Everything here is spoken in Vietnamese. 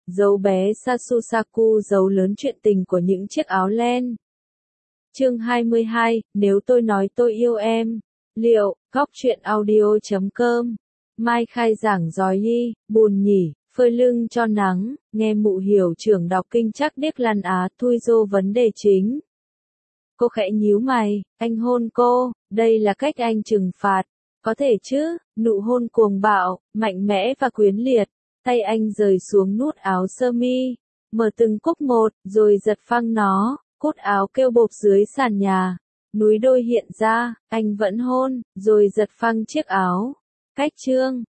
dấu bé Sasusaku giấu lớn chuyện tình của những chiếc áo len. Chương 22, nếu tôi nói tôi yêu em. Liệu, góc truyện audio.com. Mai khai giảng giỏi y, buồn nhỉ, phơi lưng cho nắng, nghe mụ hiểu trưởng đọc kinh chắc điếc lăn á thui dô vấn đề chính. Cô khẽ nhíu mày, anh hôn cô, đây là cách anh trừng phạt. Có thể chứ, nụ hôn cuồng bạo, mạnh mẽ và quyến liệt. Tay anh rời xuống nút áo sơ mi, mở từng cúc một, rồi giật phăng nó, cúc áo kêu bộp dưới sàn nhà. Núi đôi hiện ra, anh vẫn hôn, rồi giật phăng chiếc áo. Cách chương